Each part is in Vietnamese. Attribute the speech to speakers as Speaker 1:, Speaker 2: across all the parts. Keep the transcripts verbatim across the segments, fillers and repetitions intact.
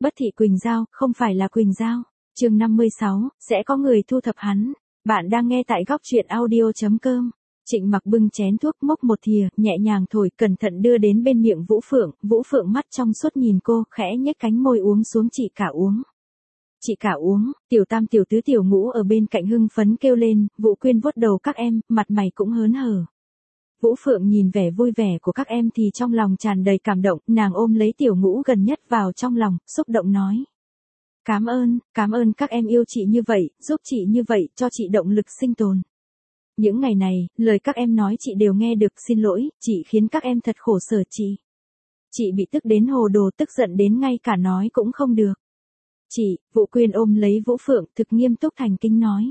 Speaker 1: Bất thị Quỳnh Giao, không phải là Quỳnh Giao. Chương năm mươi sáu, sẽ có người thu thập hắn. Bạn đang nghe tại góc truyện audio chấm com. Trịnh Mặc bưng chén thuốc mốc một thìa, nhẹ nhàng thổi, cẩn thận đưa đến bên miệng Vũ Phượng. Vũ Phượng mắt trong suốt nhìn cô, khẽ nhếch cánh môi uống xuống. Chị cả uống. Chị cả uống. Tiểu Tam, Tiểu Tứ, Tiểu Ngũ ở bên cạnh hưng phấn kêu lên. Vũ Quyên vuốt đầu các em, mặt mày cũng hớn hở. Vũ Phượng nhìn vẻ vui vẻ của các em thì trong lòng tràn đầy cảm động, nàng ôm lấy Tiểu Ngũ gần nhất vào trong lòng, xúc động nói. Cảm ơn, cảm ơn các em yêu chị như vậy, giúp chị như vậy, cho chị động lực sinh tồn. Những ngày này, lời các em nói chị đều nghe được, xin lỗi, chị khiến các em thật khổ sở chị. Chị bị tức đến hồ đồ, tức giận đến ngay cả nói cũng không được. Chị, Vũ Quyên ôm lấy Vũ Phượng, thực nghiêm túc thành kính nói.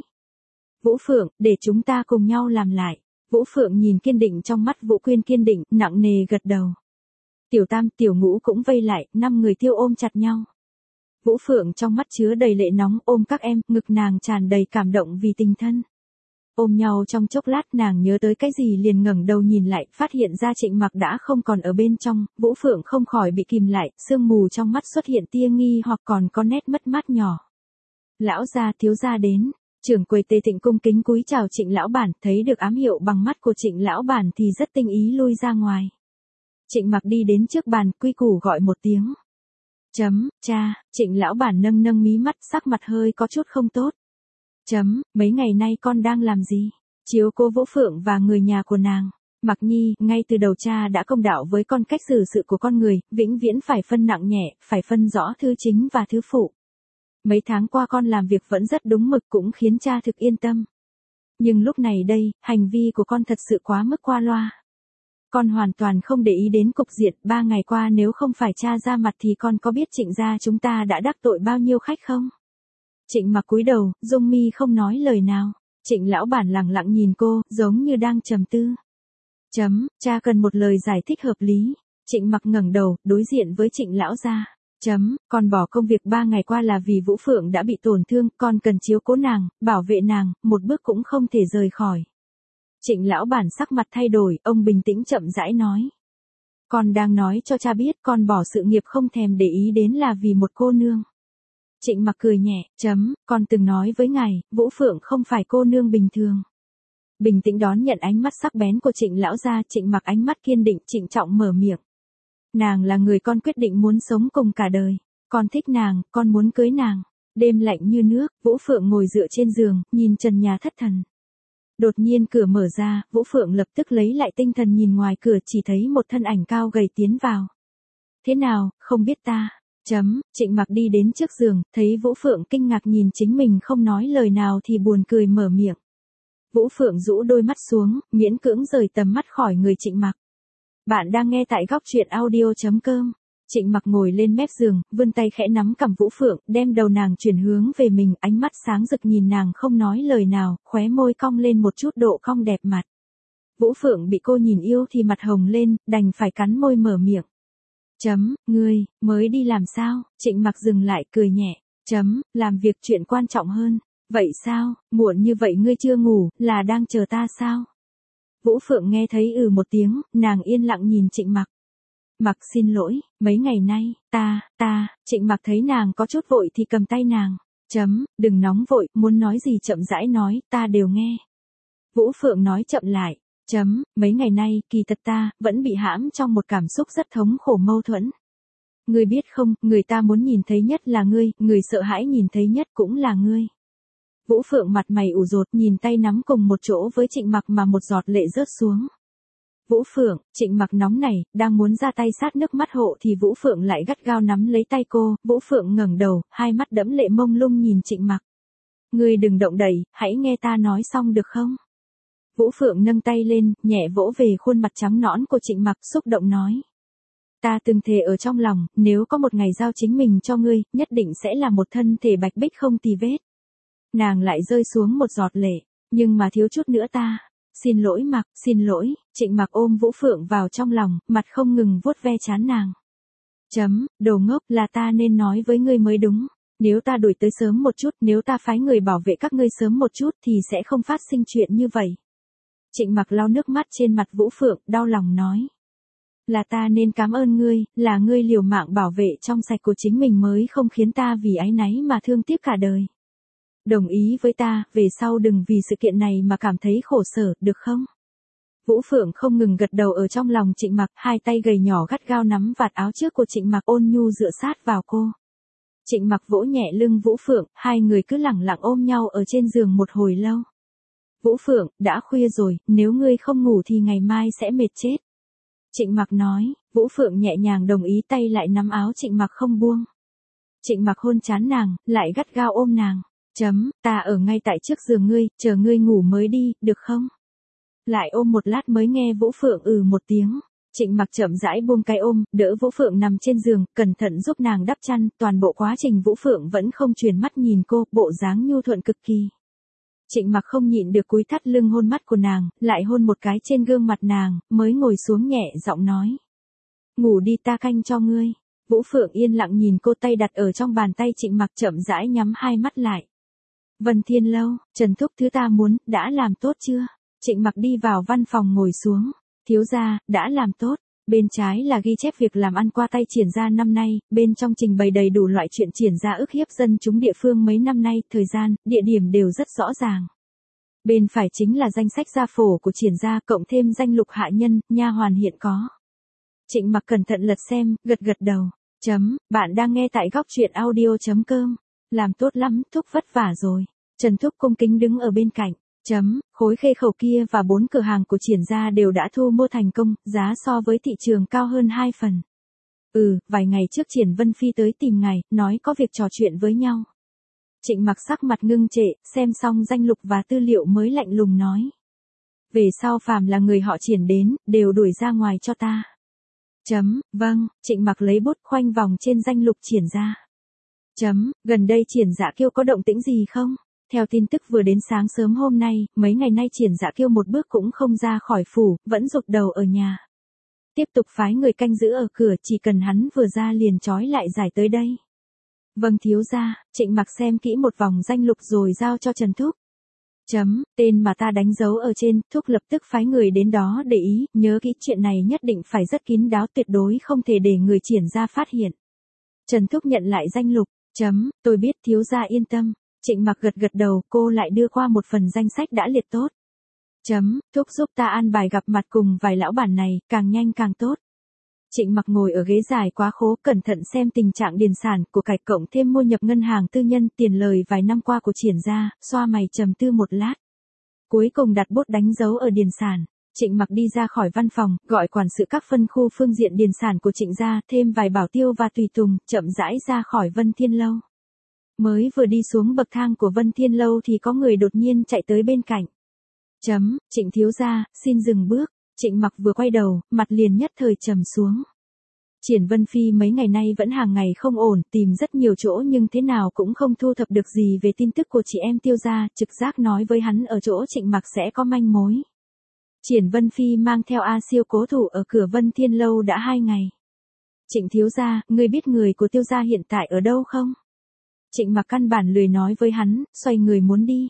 Speaker 1: Vũ Phượng, để chúng ta cùng nhau làm lại. Vũ Phượng nhìn kiên định trong mắt Vũ Quyên, kiên định, nặng nề gật đầu. Tiểu Tam, Tiểu Ngũ cũng vây lại, năm người tiêu ôm chặt nhau. Vũ Phượng trong mắt chứa đầy lệ nóng, ôm các em, ngực nàng tràn đầy cảm động vì tình thân. Ôm nhau trong chốc lát, nàng nhớ tới cái gì liền ngẩng đầu nhìn lại, phát hiện ra Trịnh Mặc đã không còn ở bên trong. Vũ Phượng không khỏi bị kìm lại, sương mù trong mắt xuất hiện tia nghi hoặc còn có nét mất mát nhỏ. Lão gia, thiếu gia đến. Trưởng quầy Tề Thịnh cung kính cúi chào Trịnh lão bản, thấy được ám hiệu bằng mắt của Trịnh lão bản thì rất tinh ý lui ra ngoài. Trịnh Mặc đi đến trước bàn, quy củ gọi một tiếng. Chấm, cha. Trịnh lão bản nâng nâng mí mắt, sắc mặt hơi có chút không tốt. Chấm, mấy ngày nay con đang làm gì? Chiếu cố Vũ Phượng và người nhà của nàng. Mặc Nhi, ngay từ đầu cha đã công đạo với con cách xử sự của con người, vĩnh viễn phải phân nặng nhẹ, phải phân rõ thứ chính và thứ phụ. Mấy tháng qua con làm việc vẫn rất đúng mực, cũng khiến cha thực yên tâm. Nhưng lúc này đây, hành vi của con thật sự quá mức qua loa. Con hoàn toàn không để ý đến cục diện, ba ngày qua nếu không phải cha ra mặt thì con có biết Trịnh gia chúng ta đã đắc tội bao nhiêu khách không? Trịnh Mặc cúi đầu, Dung Mi không nói lời nào. Trịnh lão bản lặng lặng nhìn cô, giống như đang trầm tư. Chấm, cha cần một lời giải thích hợp lý. Trịnh Mặc ngẩng đầu, đối diện với Trịnh lão gia. Chấm, con bỏ công việc ba ngày qua là vì Vũ Phượng đã bị tổn thương, con cần chiếu cố nàng, bảo vệ nàng, một bước cũng không thể rời khỏi. Trịnh lão bản sắc mặt thay đổi, ông bình tĩnh chậm rãi nói. Con đang nói cho cha biết con bỏ sự nghiệp không thèm để ý đến là vì một cô nương. Trịnh Mặc cười nhẹ, chấm, con từng nói với ngài, Vũ Phượng không phải cô nương bình thường. Bình tĩnh đón nhận ánh mắt sắc bén của Trịnh lão gia, Trịnh Mặc ánh mắt kiên định, trịnh trọng mở miệng. Nàng là người con quyết định muốn sống cùng cả đời. Con thích nàng, con muốn cưới nàng. Đêm lạnh như nước, Vũ Phượng ngồi dựa trên giường, nhìn trần nhà thất thần. Đột nhiên cửa mở ra, Vũ Phượng lập tức lấy lại tinh thần nhìn ngoài cửa, chỉ thấy một thân ảnh cao gầy tiến vào. Thế nào, không biết ta? Chấm, Trịnh Mặc đi đến trước giường, thấy Vũ Phượng kinh ngạc nhìn chính mình không nói lời nào thì buồn cười mở miệng. Vũ Phượng rũ đôi mắt xuống, miễn cưỡng rời tầm mắt khỏi người Trịnh Mặc. Bạn đang nghe tại góc truyện audio chấm com. Trịnh Mặc ngồi lên mép giường, vươn tay khẽ nắm cằm Vũ Phượng, đem đầu nàng chuyển hướng về mình, ánh mắt sáng rực nhìn nàng không nói lời nào, khóe môi cong lên một chút độ cong đẹp mặt. Vũ Phượng bị cô nhìn yêu thì mặt hồng lên, đành phải cắn môi mở miệng. Chấm, ngươi, mới đi làm sao? Trịnh Mặc dừng lại, cười nhẹ. Chấm, làm việc chuyện quan trọng hơn. Vậy sao, muộn như vậy ngươi chưa ngủ, là đang chờ ta sao? Vũ Phượng nghe thấy ừ một tiếng, nàng yên lặng nhìn Trịnh Mặc. Mặc xin lỗi, mấy ngày nay, ta, ta, Trịnh Mặc thấy nàng có chút vội thì cầm tay nàng. Chấm, đừng nóng vội, muốn nói gì chậm rãi nói, ta đều nghe. Vũ Phượng nói chậm lại. Chấm, mấy ngày nay, kỳ thật ta, vẫn bị hãm trong một cảm xúc rất thống khổ mâu thuẫn. Ngươi biết không, người ta muốn nhìn thấy nhất là ngươi, người sợ hãi nhìn thấy nhất cũng là ngươi. Vũ Phượng mặt mày ủ rột nhìn tay nắm cùng một chỗ với Trịnh Mặc mà một giọt lệ rớt xuống. Vũ Phượng, Trịnh Mặc nóng nảy, đang muốn ra tay sát nước mắt hộ thì Vũ Phượng lại gắt gao nắm lấy tay cô, Vũ Phượng ngẩng đầu, hai mắt đẫm lệ mông lung nhìn Trịnh Mặc. Ngươi đừng động đậy, hãy nghe ta nói xong được không? Vũ Phượng nâng tay lên, nhẹ vỗ về khuôn mặt trắng nõn của Trịnh Mặc, xúc động nói. Ta từng thề ở trong lòng, nếu có một ngày giao chính mình cho ngươi, nhất định sẽ là một thân thể bạch bích không tì vết. Nàng lại rơi xuống một giọt lệ, nhưng mà thiếu chút nữa ta. Xin lỗi Mặc, xin lỗi. Trịnh Mặc ôm Vũ Phượng vào trong lòng, mặt không ngừng vuốt ve trán nàng. Chấm, đồ ngốc, là ta nên nói với ngươi mới đúng. Nếu ta đuổi tới sớm một chút, nếu ta phái người bảo vệ các ngươi sớm một chút thì sẽ không phát sinh chuyện như vậy. Trịnh Mặc lau nước mắt trên mặt Vũ Phượng, đau lòng nói. Là ta nên cảm ơn ngươi, là ngươi liều mạng bảo vệ trong sạch của chính mình mới không khiến ta vì áy náy mà thương tiếc cả đời. Đồng ý với ta, về sau đừng vì sự kiện này mà cảm thấy khổ sở, được không? Vũ Phượng không ngừng gật đầu ở trong lòng Trịnh Mặc, hai tay gầy nhỏ gắt gao nắm vạt áo trước của Trịnh Mặc, ôn nhu dựa sát vào cô. Trịnh Mặc vỗ nhẹ lưng Vũ Phượng, hai người cứ lẳng lặng ôm nhau ở trên giường một hồi lâu. Vũ Phượng, đã khuya rồi, nếu ngươi không ngủ thì ngày mai sẽ mệt chết. Trịnh Mặc nói. Vũ Phượng nhẹ nhàng đồng ý, tay lại nắm áo Trịnh Mặc không buông. Trịnh Mặc hôn trán nàng, lại gắt gao ôm nàng. Chấm, ta ở ngay tại trước giường ngươi, chờ ngươi ngủ mới đi, được không? Lại ôm một lát mới nghe Vũ Phượng ừ một tiếng. Trịnh Mặc chậm rãi buông cái ôm, đỡ Vũ Phượng nằm trên giường, cẩn thận giúp nàng đắp chăn, toàn bộ quá trình Vũ Phượng vẫn không chuyển mắt nhìn cô, bộ dáng nhu thuận cực kỳ. Trịnh Mặc không nhịn được cúi thắt lưng hôn mắt của nàng, lại hôn một cái trên gương mặt nàng, mới ngồi xuống nhẹ giọng nói. Ngủ đi, ta canh cho ngươi. Vũ Phượng yên lặng nhìn cô, tay đặt ở trong bàn tay Trịnh Mặc, chậm rãi nhắm hai mắt lại. Vân Thiên Lâu, Trần thúc thứ ta muốn, đã làm tốt chưa? Trịnh Mặc đi vào văn phòng ngồi xuống. Thiếu gia, đã làm tốt. Bên trái là ghi chép việc làm ăn qua tay Triển gia năm nay, bên trong trình bày đầy đủ loại chuyện Triển gia ức hiếp dân chúng địa phương mấy năm nay, thời gian, địa điểm đều rất rõ ràng. Bên phải chính là danh sách gia phổ của Triển gia, cộng thêm danh lục hạ nhân, nha hoàn hiện có. Trịnh Mặc cẩn thận lật xem, gật gật đầu. Chấm, bạn đang nghe tại góc truyện audio chấm com. Làm tốt lắm, thúc vất vả rồi. Trần thúc cung kính đứng ở bên cạnh. Chấm, khối khê khẩu kia và bốn cửa hàng của Triển gia đều đã thu mua thành công, giá so với thị trường cao hơn hai phần. Ừ, vài ngày trước Triển Vân Phi tới tìm ngài, nói có việc trò chuyện với nhau. Trịnh Mặc sắc mặt ngưng trệ, xem xong danh lục và tư liệu mới lạnh lùng nói. Về sau phàm là người họ Triển đến, đều đuổi ra ngoài cho ta. Chấm, vâng, Trịnh Mặc lấy bút khoanh vòng trên danh lục Triển gia. Chấm, gần đây Triển Dạ Kiêu có động tĩnh gì không? Theo tin tức vừa đến sáng sớm hôm nay, mấy ngày nay Triển Dạ Kiêu một bước cũng không ra khỏi phủ, vẫn rụt đầu ở nhà. Tiếp tục phái người canh giữ ở cửa, chỉ cần hắn vừa ra liền trói lại giải tới đây. Vâng thiếu gia. Trịnh Mặc xem kỹ một vòng danh lục rồi giao cho Trần Thúc. Chấm, tên mà ta đánh dấu ở trên, Thúc lập tức phái người đến đó để ý, nhớ kỹ chuyện này nhất định phải rất kín đáo, tuyệt đối không thể để người Triển gia phát hiện. Trần Thúc nhận lại danh lục. Chấm, tôi biết thiếu gia yên tâm. Trịnh Mặc gật gật đầu, cô lại đưa qua một phần danh sách đã liệt tốt. Chấm, Thúc giúp ta an bài gặp mặt cùng vài lão bản này, càng nhanh càng tốt. Trịnh Mặc ngồi ở ghế dài quá khố, cẩn thận xem tình trạng điền sản của cải cộng thêm mua nhập ngân hàng tư nhân, tiền lời vài năm qua của Triển gia, xoa mày trầm tư một lát. Cuối cùng đặt bút đánh dấu ở điền sản. Trịnh Mặc đi ra khỏi văn phòng, gọi quản sự các phân khu phương diện điền sản của Trịnh gia, thêm vài bảo tiêu và tùy tùng, chậm rãi ra khỏi Vân Thiên Lâu. Mới vừa đi xuống bậc thang của Vân Thiên Lâu thì có người đột nhiên chạy tới bên cạnh. Chấm, Trịnh thiếu gia, xin dừng bước. Trịnh Mặc vừa quay đầu, mặt liền nhất thời trầm xuống. Triển Vân Phi mấy ngày nay vẫn hàng ngày không ổn, tìm rất nhiều chỗ nhưng thế nào cũng không thu thập được gì về tin tức của chị em Tiêu gia, trực giác nói với hắn ở chỗ Trịnh Mặc sẽ có manh mối. Triển Vân Phi mang theo A Siêu cố thủ ở cửa Vân Thiên Lâu đã hai ngày. Trịnh thiếu gia, ngươi biết người của Tiêu gia hiện tại ở đâu không? Trịnh Mặc căn bản lười nói với hắn, xoay người muốn đi.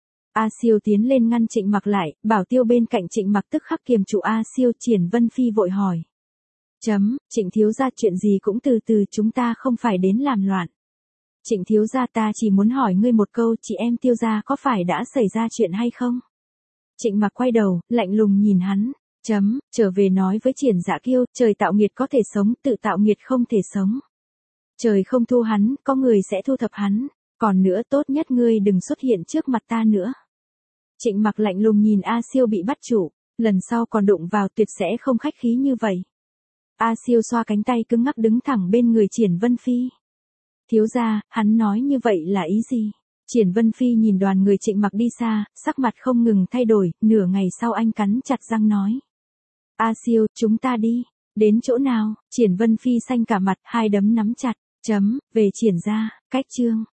Speaker 1: A Siêu tiến lên ngăn Trịnh Mặc lại, bảo tiêu bên cạnh Trịnh Mặc tức khắc kiềm trụ A Siêu. Triển Vân Phi vội hỏi. Chấm, Trịnh thiếu gia, chuyện gì cũng từ từ, chúng ta không phải đến làm loạn. Trịnh thiếu gia, ta chỉ muốn hỏi ngươi một câu, chị em Tiêu gia có phải đã xảy ra chuyện hay không? Trịnh Mặc quay đầu, lạnh lùng nhìn hắn. Chấm, trở về nói với Triển Dạ Kiêu, trời tạo nghiệt có thể sống, tự tạo nghiệt không thể sống. Trời không thu hắn, có người sẽ thu thập hắn. Còn nữa, tốt nhất ngươi đừng xuất hiện trước mặt ta nữa. Trịnh Mặc lạnh lùng nhìn A Siêu bị bắt trụ, lần sau còn đụng vào tuyệt sẽ không khách khí như vậy. A Siêu xoa cánh tay cứng ngắc đứng thẳng bên người Triển Vân Phi. Thiếu gia, hắn nói như vậy là ý gì? Triển Vân Phi nhìn đoàn người Trịnh Mặc đi xa, sắc mặt không ngừng thay đổi, nửa ngày sau anh cắn chặt răng nói. A Siêu, chúng ta đi. Đến chỗ nào? Triển Vân Phi xanh cả mặt, hai đấm nắm chặt. Chấm, về Triển gia, cách chương.